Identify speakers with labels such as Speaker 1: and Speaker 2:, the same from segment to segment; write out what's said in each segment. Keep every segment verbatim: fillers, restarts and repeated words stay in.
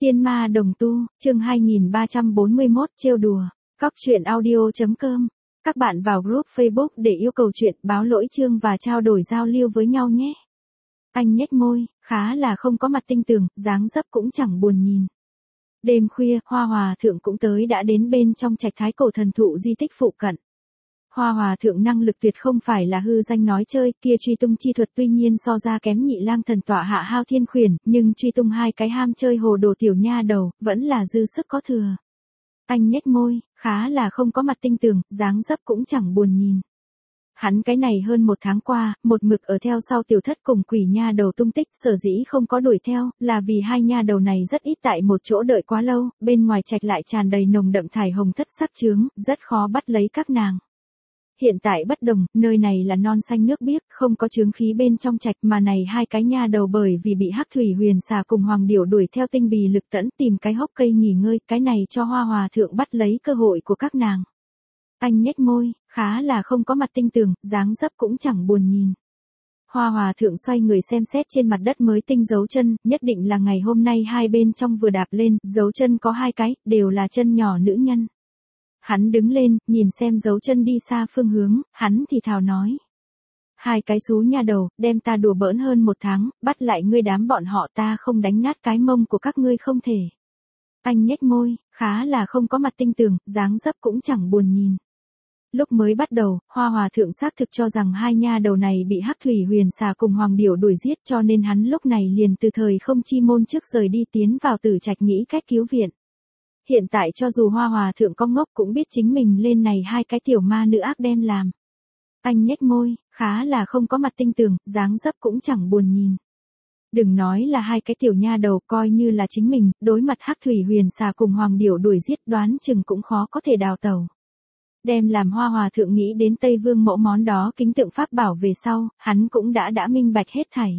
Speaker 1: Tiên ma đồng tu, chương hai nghìn ba trăm bốn mươi mốt, trêu đùa. Cóc truyện audio.com. Các bạn vào group Facebook để yêu cầu chuyện, báo lỗi chương và trao đổi giao lưu với nhau nhé. Anh nhếch môi, khá là không có mặt tinh tường, dáng dấp cũng chẳng buồn nhìn. Đêm khuya, Hoa Hòa Thượng cũng tới đã đến bên trong trạch Thái Cổ thần thụ di tích phụ cận. Hoa Hòa Thượng năng lực tuyệt không phải là hư danh nói chơi, kia truy tung chi thuật tuy nhiên so ra kém Nhị Lang thần tọa hạ Hao Thiên Khuyển, nhưng truy tung hai cái ham chơi hồ đồ tiểu nha đầu, vẫn là dư sức có thừa. Anh nhếch môi, khá là không có mặt tinh tường, dáng dấp cũng chẳng buồn nhìn. Hắn cái này hơn một tháng qua, một mực ở theo sau tiểu thất cùng quỷ nha đầu tung tích, sở dĩ không có đuổi theo, là vì hai nha đầu này rất ít tại một chỗ đợi quá lâu, bên ngoài trạch lại tràn đầy nồng đậm thải hồng thất sắc chướng, rất khó bắt lấy các nàng. Hiện tại bất đồng, nơi này là non xanh nước biếc, không có chướng khí bên trong trạch mà này hai cái nha đầu bởi vì bị hắc thủy huyền xà cùng hoàng điểu đuổi theo tinh bì lực tẫn tìm cái hốc cây nghỉ ngơi, cái này cho Hoa Hòa Thượng bắt lấy cơ hội của các nàng. Anh nhếch môi, khá là không có mặt tinh tường, dáng dấp cũng chẳng buồn nhìn. Hoa Hòa Thượng xoay người xem xét trên mặt đất mới tinh dấu chân, nhất định là ngày hôm nay hai bên trong vừa đạp lên, dấu chân có hai cái, đều là chân nhỏ nữ nhân. Hắn đứng lên, nhìn xem dấu chân đi xa phương hướng, hắn thì thào nói. Hai cái xú nha đầu, đem ta đùa bỡn hơn một tháng, bắt lại ngươi đám bọn họ ta không đánh nát cái mông của các ngươi không thể. Anh nhếch môi, khá là không có mặt tinh tường, dáng dấp cũng chẳng buồn nhìn. Lúc mới bắt đầu, Hoa Hòa Thượng xác thực cho rằng hai nha đầu này bị hắc thủy huyền xà cùng hoàng điểu đuổi giết cho nên hắn lúc này liền từ thời không chi môn trước rời đi tiến vào tử trạch nghĩ cách cứu viện. Hiện tại cho dù Hoa Hòa Thượng có ngốc cũng biết chính mình lên này hai cái tiểu ma nữ ác đem làm. Anh nhếch môi, khá là không có mặt tinh tường, dáng dấp cũng chẳng buồn nhìn. Đừng nói là hai cái tiểu nha đầu coi như là chính mình, đối mặt hắc thủy huyền xà cùng hoàng điểu đuổi giết đoán chừng cũng khó có thể đào tẩu. Đem làm Hoa Hòa Thượng nghĩ đến Tây Vương mẫu món đó kính tượng pháp bảo về sau, hắn cũng đã đã minh bạch hết thảy.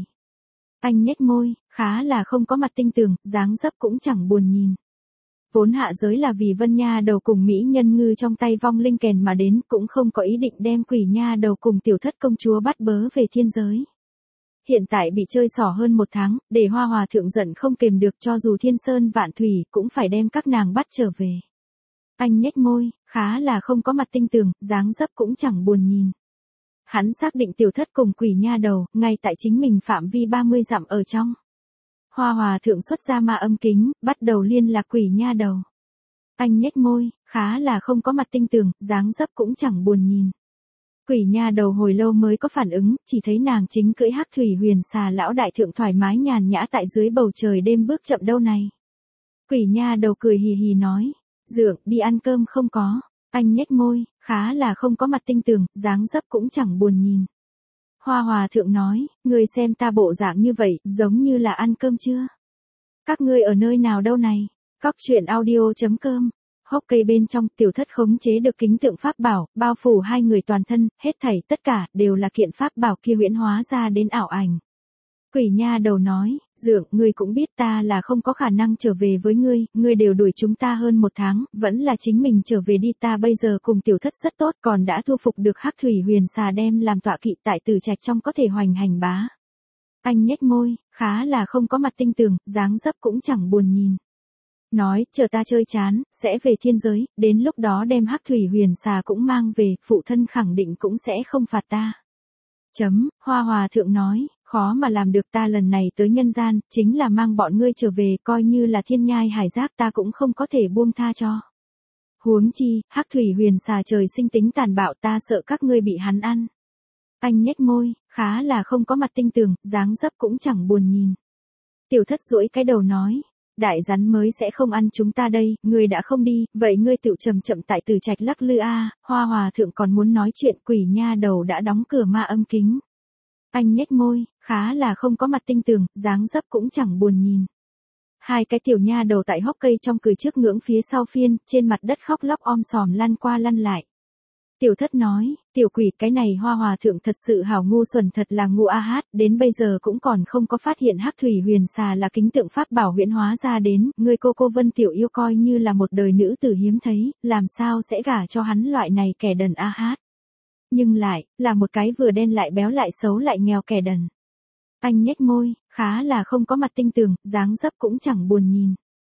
Speaker 1: Anh nhếch môi, khá là không có mặt tinh tường, dáng dấp cũng chẳng buồn nhìn. Vốn hạ giới là vì Vân Nha đầu cùng Mỹ Nhân Ngư trong tay vong linh kèn mà đến, cũng không có ý định đem quỷ nha đầu cùng tiểu thất công chúa bắt bớ về thiên giới. Hiện tại bị chơi xỏ hơn một tháng, để Hoa Hòa Thượng giận không kềm được cho dù thiên sơn vạn thủy cũng phải đem các nàng bắt trở về. Anh nhếch môi, khá là không có mặt tinh tường, dáng dấp cũng chẳng buồn nhìn. Hắn xác định tiểu thất cùng quỷ nha đầu, ngay tại chính mình phạm vi ba mươi dặm ở trong. Hoa Hòa Thượng xuất ra ma âm kính, bắt đầu liên lạc quỷ nha đầu. Anh nhếch môi, khá là không có mặt tinh tường, dáng dấp cũng chẳng buồn nhìn. Quỷ nha đầu hồi lâu mới có phản ứng, chỉ thấy nàng chính cưỡi hắc thủy huyền xà lão đại thượng thoải mái nhàn nhã tại dưới bầu trời đêm bước chậm đâu này. Quỷ nha đầu cười hì hì nói, Dượng, đi ăn cơm không có. Anh nhếch môi, khá là không có mặt tinh tường, dáng dấp cũng chẳng buồn nhìn. Hoa Hòa Thượng nói, ngươi xem ta bộ dạng như vậy, giống như là ăn cơm chưa? Các ngươi ở nơi nào đâu này? Cóc truyện audio.com. Hốc cây bên trong, tiểu thất khống chế được kính tượng pháp bảo, bao phủ hai người toàn thân, hết thảy tất cả, đều là kiện pháp bảo kia huyễn hóa ra đến ảo ảnh. Quỷ nha đầu nói, Dượng, ngươi cũng biết ta là không có khả năng trở về với ngươi, ngươi đều đuổi chúng ta hơn một tháng, vẫn là chính mình trở về đi, ta bây giờ cùng tiểu thất rất tốt, còn đã thu phục được hắc thủy huyền xà đem làm tọa kỵ tại tử trạch trong có thể hoành hành bá. Anh nhếch môi, khá là không có mặt tinh tường, dáng dấp cũng chẳng buồn nhìn. Nói, chờ ta chơi chán, sẽ về thiên giới, đến lúc đó đem hắc thủy huyền xà cũng mang về, phụ thân khẳng định cũng sẽ không phạt ta. Chấm, Hoa Hòa Thượng nói, khó mà làm được, ta lần này tới nhân gian, chính là mang bọn ngươi trở về, coi như là thiên nhai hải giác ta cũng không có thể buông tha cho. Huống chi, hắc thủy huyền xà trời sinh tính tàn bạo, ta sợ các ngươi bị hắn ăn. Anh nhếch môi, khá là không có mặt tinh tường, dáng dấp cũng chẳng buồn nhìn. Tiểu thất duỗi cái đầu nói, đại rắn mới sẽ không ăn chúng ta đây, ngươi đã không đi, vậy ngươi tự chậm chậm tại tử trạch lắc lư a. Hoa Hòa Thượng còn muốn nói chuyện, quỷ nha đầu đã đóng cửa ma âm kính. Anh nhếch môi, khá là không có mặt tinh tường, dáng dấp cũng chẳng buồn nhìn. Hai cái tiểu nha đầu tại hốc cây trong cười trước ngưỡng phía sau phiên, trên mặt đất khóc lóc om sòm lăn qua lăn lại. Tiểu thất nói, tiểu quỷ, cái này Hoa Hòa Thượng thật sự hảo ngu xuẩn, thật là ngu a hát, đến bây giờ cũng còn không có phát hiện hắc thủy huyền xà là kính tượng pháp bảo huyễn hóa ra đến, người cô cô Vân tiểu yêu coi như là một đời nữ tử hiếm thấy, làm sao sẽ gả cho hắn loại này kẻ đần a hát. Nhưng lại, là một cái vừa đen lại béo lại xấu lại nghèo kẻ đần. Anh nhếch môi, khá là không có mặt tinh tường, dáng dấp cũng chẳng buồn nhìn.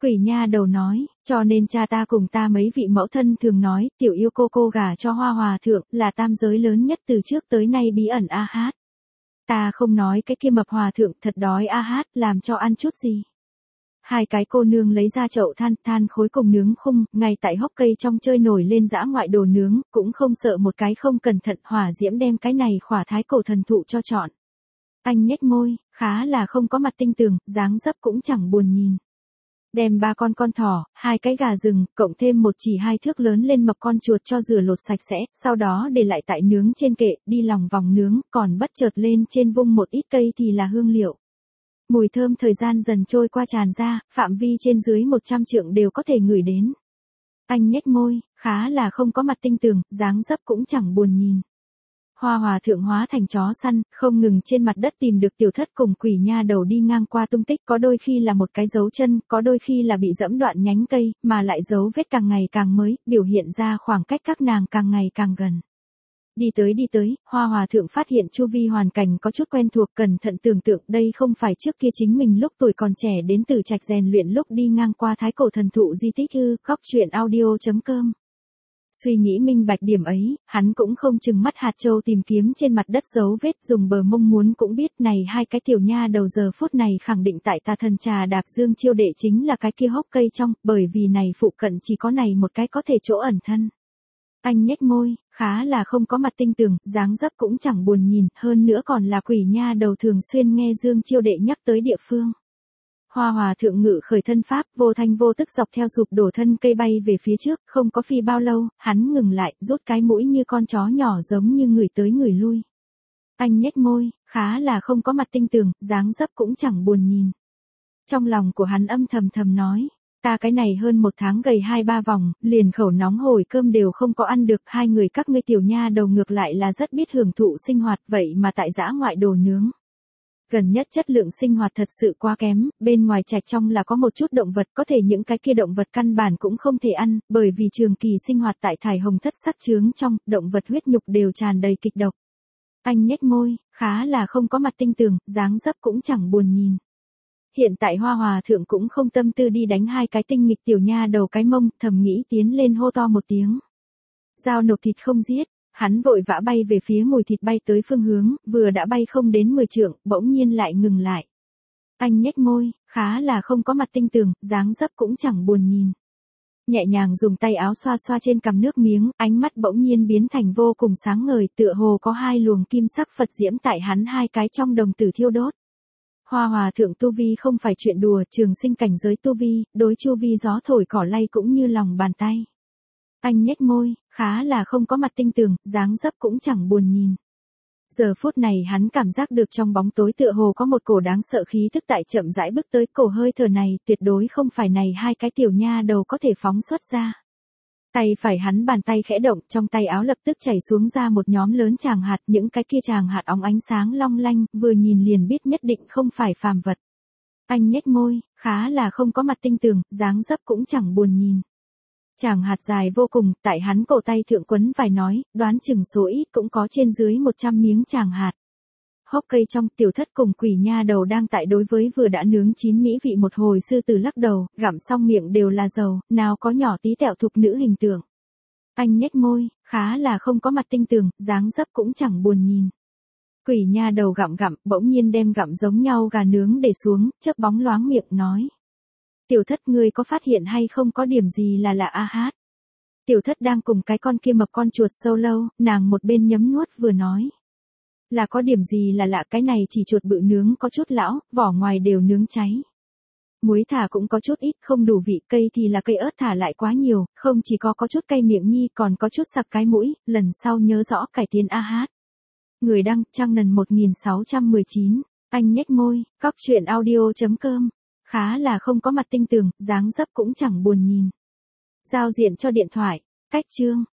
Speaker 1: Quỷ nha đầu nói, cho nên cha ta cùng ta mấy vị mẫu thân thường nói, tiểu yêu cô cô gả cho Hoa Hòa thượng, là tam giới lớn nhất từ trước tới nay bí ẩn a hát. Ta không nói cái kia mập hòa thượng thật đói a hát, làm cho ăn chút gì. Hai cái cô nương lấy ra chậu than, than khối cùng nướng khung, ngay tại hốc cây trong chơi nổi lên dã ngoại đồ nướng, cũng không sợ một cái không cẩn thận hỏa diễm đem cái này khỏa thái cổ thần thụ cho chọn. Anh nhếch môi, khá là không có mặt tinh tường, dáng dấp cũng chẳng buồn nhìn. Đem ba con con thỏ, hai cái gà rừng, cộng thêm một chỉ hai thước lớn lên mập con chuột cho rửa lột sạch sẽ, sau đó để lại tại nướng trên kệ, đi lòng vòng nướng, còn bất chợt lên trên vung một ít cây thì là hương liệu. Mùi thơm thời gian dần trôi qua tràn ra, phạm vi trên dưới một trăm trượng đều có thể ngửi đến. Anh nhếch môi, khá là không có mặt tinh tường, dáng dấp cũng chẳng buồn nhìn. Hoa Hòa thượng hóa thành chó săn, không ngừng trên mặt đất tìm được tiểu thất cùng quỷ nha đầu đi ngang qua tung tích, có đôi khi là một cái dấu chân, có đôi khi là bị dẫm đoạn nhánh cây, mà lại dấu vết càng ngày càng mới, biểu hiện ra khoảng cách các nàng càng ngày càng gần. Đi tới đi tới, Hoa Hòa thượng phát hiện chu vi hoàn cảnh có chút quen thuộc, cẩn thận tưởng tượng đây không phải trước kia chính mình lúc tuổi còn trẻ đến từ trạch rèn luyện lúc đi ngang qua thái cổ thần thụ di tích ư, góc truyện audio chấm com. Suy nghĩ minh bạch điểm ấy, hắn cũng không chừng mắt hạt châu tìm kiếm trên mặt đất dấu vết, dùng bờ mông muốn cũng biết này hai cái tiểu nha đầu giờ phút này khẳng định tại tà thần trà đạp dương chiêu đệ chính là cái kia hốc cây trong, bởi vì này phụ cận chỉ có này một cái có thể chỗ ẩn thân. Anh nhếch môi, khá là không có mặt tinh tường, dáng dấp cũng chẳng buồn nhìn, hơn nữa còn là quỷ nha đầu thường xuyên nghe dương chiêu đệ nhắc tới địa phương. Hoa Hòa thượng ngự khởi thân pháp, vô thanh vô tức dọc theo sụp đổ thân cây bay về phía trước, không có phi bao lâu, hắn ngừng lại, rút cái mũi như con chó nhỏ giống như người tới người lui. Anh nhếch môi, khá là không có mặt tinh tường, dáng dấp cũng chẳng buồn nhìn. Trong lòng của hắn âm thầm thầm nói, ta cái này hơn một tháng gầy hai ba vòng, liền khẩu nóng hổi cơm đều không có ăn được, hai người các ngươi tiểu nha đầu ngược lại là rất biết hưởng thụ sinh hoạt, vậy mà tại dã ngoại đồ nướng. Gần nhất chất lượng sinh hoạt thật sự quá kém, bên ngoài trạch trong là có một chút động vật, có thể những cái kia động vật căn bản cũng không thể ăn, bởi vì trường kỳ sinh hoạt tại thải hồng thất sắc chướng trong, động vật huyết nhục đều tràn đầy kịch độc. Anh nhếch môi, khá là không có mặt tinh tường, dáng dấp cũng chẳng buồn nhìn. Hiện tại Hoa Hòa thượng cũng không tâm tư đi đánh hai cái tinh nghịch tiểu nha đầu cái mông, thầm nghĩ tiến lên hô to một tiếng. Dao nộp thịt không giết. Hắn vội vã bay về phía mùi thịt bay tới phương hướng, vừa đã bay không đến mười trượng, bỗng nhiên lại ngừng lại. Anh nhếch môi, khá là không có mặt tinh tường, dáng dấp cũng chẳng buồn nhìn. Nhẹ nhàng dùng tay áo xoa xoa trên cằm nước miếng, ánh mắt bỗng nhiên biến thành vô cùng sáng ngời, tựa hồ có hai luồng kim sắc Phật diễm tại hắn hai cái trong đồng tử thiêu đốt. Hoa Hòa thượng tu vi không phải chuyện đùa, trường sinh cảnh giới tu vi, đối chu vi gió thổi cỏ lay cũng như lòng bàn tay. Anh nhếch môi, khá là không có mặt tinh tường, dáng dấp cũng chẳng buồn nhìn. Giờ phút này hắn cảm giác được trong bóng tối tựa hồ có một cổ đáng sợ khí thức tại chậm rãi bước tới, cổ hơi thở này tuyệt đối không phải này hai cái tiểu nha đầu có thể phóng xuất ra. Tay phải hắn bàn tay khẽ động, trong tay áo lập tức chảy xuống ra một nhóm lớn tràng hạt, những cái kia tràng hạt óng ánh sáng long lanh, vừa nhìn liền biết nhất định không phải phàm vật. Anh nhếch môi, khá là không có mặt tinh tường, dáng dấp cũng chẳng buồn nhìn. Tràng hạt dài vô cùng, tại hắn cổ tay thượng quấn vài nói, đoán chừng số ít cũng có trên dưới một trăm miếng tràng hạt. Hốc cây trong, tiểu thất cùng quỷ nha đầu đang tại đối với vừa đã nướng chín mỹ vị một hồi sư tử lắc đầu, gặm xong miệng đều là dầu, nào có nhỏ tí tẹo thục nữ hình tượng. Anh nhếch môi, khá là không có mặt tinh tường, dáng dấp cũng chẳng buồn nhìn. Quỷ nha đầu gặm gặm, bỗng nhiên đem gặm giống nhau gà nướng để xuống, chớp bóng loáng miệng nói. Tiểu thất ngươi có phát hiện hay không có điểm gì là lạ a hát. Tiểu thất đang cùng cái con kia mập con chuột sâu lâu, nàng một bên nhấm nuốt vừa nói. Là có điểm gì là lạ, cái này chỉ chuột bự nướng có chút lão, vỏ ngoài đều nướng cháy. Muối thả cũng có chút ít, không đủ vị, cây thì là cây ớt thả lại quá nhiều, không chỉ có có chút cay miệng nhi còn có chút sặc cái mũi, lần sau nhớ rõ cải tiến a hát. Người đăng, Trang Nần một nghìn sáu trăm mười chín, anh nhếch môi, góc truyện audio chấm com. Khá là không có mặt tinh tường, dáng dấp cũng chẳng buồn nhìn. Giao diện cho điện thoại, cách chương.